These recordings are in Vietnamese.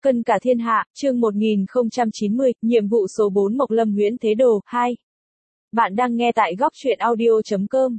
Cân cả thiên hạ, chương 1090, nhiệm vụ số 4 Mộc Lâm Huyễn Thế Đồ, 2. Bạn đang nghe tại góc truyện audio.com.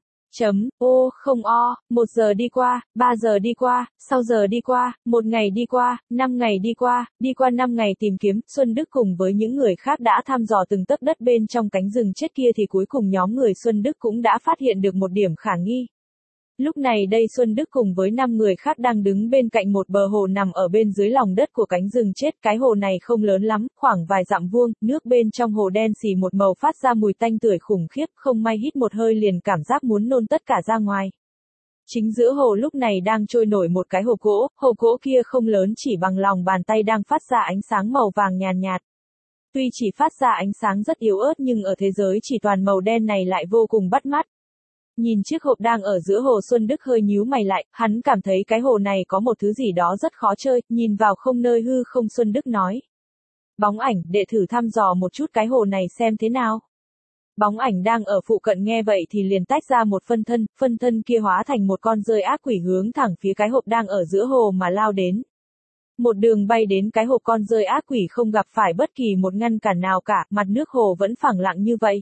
Không o, 1 giờ đi qua, 3 giờ đi qua, 6 giờ đi qua, 1 ngày đi qua, 5 ngày đi qua 5 ngày tìm kiếm, Xuân Đức cùng với những người khác đã thăm dò từng tấc đất bên trong cánh rừng chết kia thì cuối cùng nhóm người Xuân Đức cũng đã phát hiện được một điểm khả nghi. Lúc này đây Xuân Đức cùng với 5 người khác đang đứng bên cạnh một bờ hồ nằm ở bên dưới lòng đất của cánh rừng chết. Cái hồ này không lớn lắm, khoảng vài dặm vuông, nước bên trong hồ đen xì một màu phát ra mùi tanh tưởi khủng khiếp, không may hít một hơi liền cảm giác muốn nôn tất cả ra ngoài. Chính giữa hồ lúc này đang trôi nổi một cái hồ gỗ kia không lớn chỉ bằng lòng bàn tay đang phát ra ánh sáng màu vàng nhàn nhạt. Tuy chỉ phát ra ánh sáng rất yếu ớt nhưng ở thế giới chỉ toàn màu đen này lại vô cùng bắt mắt. Nhìn chiếc hộp đang ở giữa hồ, Xuân Đức hơi nhíu mày lại, hắn cảm thấy cái hồ này có một thứ gì đó rất khó chơi, nhìn vào không nơi hư không. Xuân Đức nói. Bóng ảnh, đệ thử thăm dò một chút cái hồ này xem thế nào. Bóng ảnh đang ở phụ cận nghe vậy thì liền tách ra một phân thân kia hóa thành một con dơi ác quỷ hướng thẳng phía cái hộp đang ở giữa hồ mà lao đến. Một đường bay đến cái hộp, con dơi ác quỷ không gặp phải bất kỳ một ngăn cản nào cả, mặt nước hồ vẫn phẳng lặng như vậy.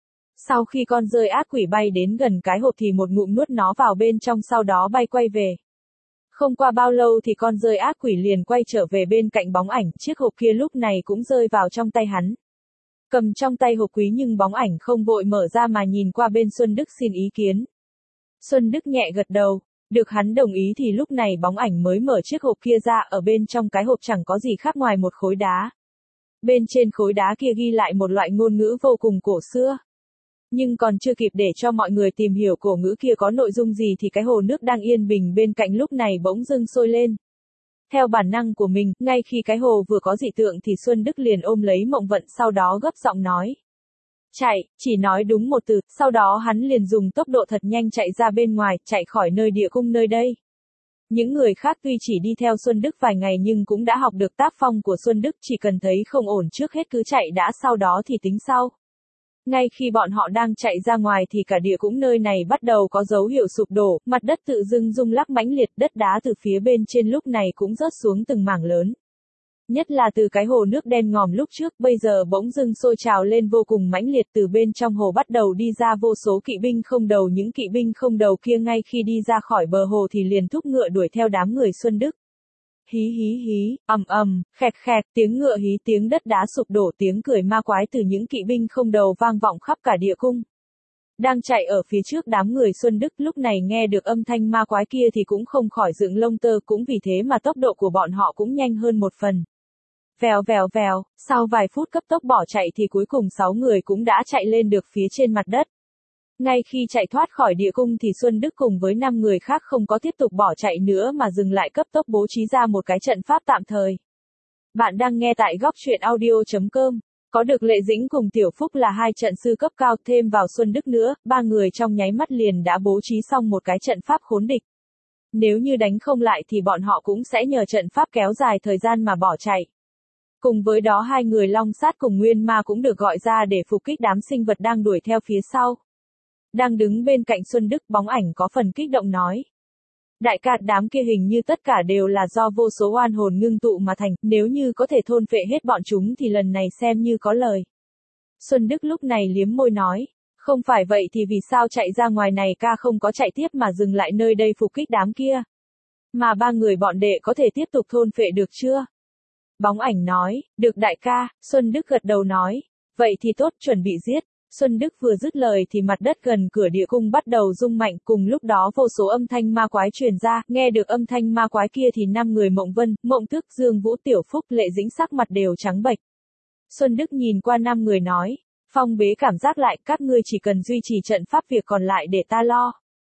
Sau khi con dơi ác quỷ bay đến gần cái hộp thì một ngụm nuốt nó vào bên trong, sau đó bay quay về. Không qua bao lâu thì con dơi ác quỷ liền quay trở về bên cạnh bóng ảnh, chiếc hộp kia lúc này cũng rơi vào trong tay hắn. Cầm trong tay hộp quý nhưng bóng ảnh không vội mở ra mà nhìn qua bên Xuân Đức xin ý kiến. Xuân Đức nhẹ gật đầu, được hắn đồng ý thì lúc này bóng ảnh mới mở chiếc hộp kia ra. Ở bên trong cái hộp chẳng có gì khác ngoài một khối đá. Bên trên khối đá kia ghi lại một loại ngôn ngữ vô cùng cổ xưa. Nhưng còn chưa kịp để cho mọi người tìm hiểu cổ ngữ kia có nội dung gì thì cái hồ nước đang yên bình bên cạnh lúc này bỗng dưng sôi lên. Theo bản năng của mình, ngay khi cái hồ vừa có dị tượng thì Xuân Đức liền ôm lấy Mộng Vận, sau đó gấp giọng nói. Chạy, chỉ nói đúng một từ, sau đó hắn liền dùng tốc độ thật nhanh chạy ra bên ngoài, chạy khỏi nơi địa cung nơi đây. Những người khác tuy chỉ đi theo Xuân Đức vài ngày nhưng cũng đã học được tác phong của Xuân Đức, chỉ cần thấy không ổn trước hết cứ chạy đã, sau đó thì tính sau. Ngay khi bọn họ đang chạy ra ngoài thì cả địa cung nơi này bắt đầu có dấu hiệu sụp đổ, mặt đất tự dưng rung lắc mãnh liệt, đất đá từ phía bên trên lúc này cũng rớt xuống từng mảng lớn. Nhất là từ cái hồ nước đen ngòm lúc trước bây giờ bỗng dưng sôi trào lên vô cùng mãnh liệt, từ bên trong hồ bắt đầu đi ra vô số kỵ binh không đầu. Những kỵ binh không đầu kia ngay khi đi ra khỏi bờ hồ thì liền thúc ngựa đuổi theo đám người Xuân Đức. Hí hí hí, khẹt khẹt, tiếng ngựa hí, tiếng đất đá sụp đổ, tiếng cười ma quái từ những kỵ binh không đầu vang vọng khắp cả địa cung. Đang chạy ở phía trước đám người Xuân Đức lúc này nghe được âm thanh ma quái kia thì cũng không khỏi dựng lông tơ, cũng vì thế mà tốc độ của bọn họ cũng nhanh hơn một phần. Vèo vèo vèo, sau vài phút cấp tốc bỏ chạy thì cuối cùng 6 người cũng đã chạy lên được phía trên mặt đất. Ngay khi chạy thoát khỏi địa cung thì Xuân Đức cùng với 5 người khác không có tiếp tục bỏ chạy nữa mà dừng lại, cấp tốc bố trí ra một cái trận pháp tạm thời. Bạn đang nghe tại góc truyện audio.com. Có được Lệ Dĩnh cùng Tiểu Phúc là 2 trận sư cấp cao, thêm vào Xuân Đức nữa, 3 người trong nháy mắt liền đã bố trí xong một cái trận pháp khốn địch. Nếu như đánh không lại thì bọn họ cũng sẽ nhờ trận pháp kéo dài thời gian mà bỏ chạy. Cùng với đó 2 người Long Sát cùng Nguyên Ma cũng được gọi ra để phục kích đám sinh vật đang đuổi theo phía sau. Đang đứng bên cạnh Xuân Đức, bóng ảnh có phần kích động nói. Đại ca, đám kia hình như tất cả đều là do vô số oan hồn ngưng tụ mà thành, nếu như có thể thôn phệ hết bọn chúng thì lần này xem như có lời. Xuân Đức lúc này liếm môi nói. Không phải vậy thì vì sao chạy ra ngoài này ca không có chạy tiếp mà dừng lại nơi đây phục kích đám kia? Mà 3 người bọn đệ có thể tiếp tục thôn phệ được chưa? Bóng ảnh nói, được đại ca. Xuân Đức gật đầu nói. Vậy thì tốt, chuẩn bị giết. Xuân Đức vừa dứt lời thì mặt đất gần cửa địa cung bắt đầu rung mạnh, cùng lúc đó vô số âm thanh ma quái truyền ra. Nghe được âm thanh ma quái kia thì 5 người Mộng Vân, Mộng Tước, Dương Vũ, Tiểu Phúc, Lệ Dĩnh sắc mặt đều trắng bệch. Xuân Đức nhìn qua 5 người nói, phong bế cảm giác lại, các ngươi chỉ cần duy trì trận pháp, việc còn lại để ta lo.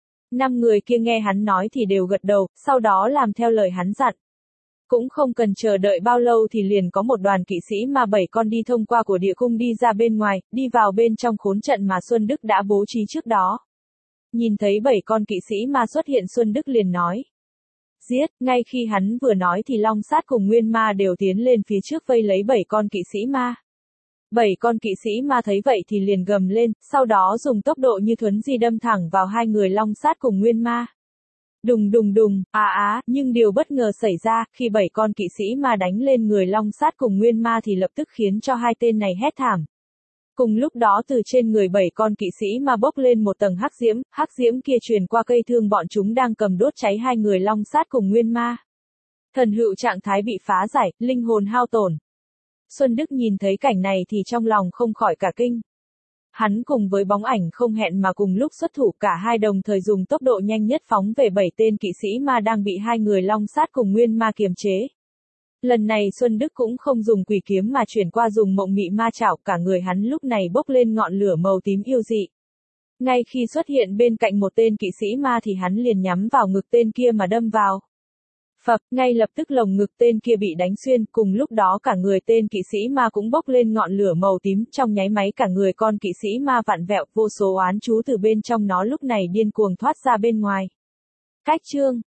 5 người kia nghe hắn nói thì đều gật đầu, sau đó làm theo lời hắn dặn. Cũng không cần chờ đợi bao lâu thì liền có một đoàn kỵ sĩ ma 7 con đi thông qua của địa cung đi ra bên ngoài, đi vào bên trong khốn trận mà Xuân Đức đã bố trí trước đó. Nhìn thấy 7 con kỵ sĩ ma xuất hiện, Xuân Đức liền nói. Giết, ngay khi hắn vừa nói thì Long Sát cùng Nguyên Ma đều tiến lên phía trước vây lấy 7 con kỵ sĩ ma. 7 con kỵ sĩ ma thấy vậy thì liền gầm lên, sau đó dùng tốc độ như thuấn di đâm thẳng vào 2 người Long Sát cùng Nguyên Ma. Đùng đùng đùng, nhưng điều bất ngờ xảy ra, khi 7 con kỵ sĩ ma đánh lên người Long Sát cùng Nguyên Ma thì lập tức khiến cho hai tên này hét thảm. Cùng lúc đó từ trên người 7 con kỵ sĩ ma bốc lên một tầng hắc diễm kia truyền qua cây thương bọn chúng đang cầm đốt cháy hai người Long Sát cùng Nguyên Ma. Thần hữu trạng thái bị phá giải, linh hồn hao tổn. Xuân Đức nhìn thấy cảnh này thì trong lòng không khỏi cả kinh. Hắn cùng với bóng ảnh không hẹn mà cùng lúc xuất thủ, cả hai đồng thời dùng tốc độ nhanh nhất phóng về 7 tên kỵ sĩ ma đang bị hai người Long Sát cùng Nguyên Ma kiềm chế. Lần này Xuân Đức cũng không dùng quỷ kiếm mà chuyển qua dùng mộng mị ma chảo, cả người hắn lúc này bốc lên ngọn lửa màu tím yêu dị. Ngay khi xuất hiện bên cạnh một tên kỵ sĩ ma thì hắn liền nhắm vào ngực tên kia mà đâm vào. Phập, ngay lập tức lồng ngực tên kia bị đánh xuyên, cùng lúc đó cả người tên kỵ sĩ ma cũng bốc lên ngọn lửa màu tím, trong nháy máy cả người con kỵ sĩ ma vặn vẹo, vô số oán chú từ bên trong nó lúc này điên cuồng thoát ra bên ngoài. Cách chương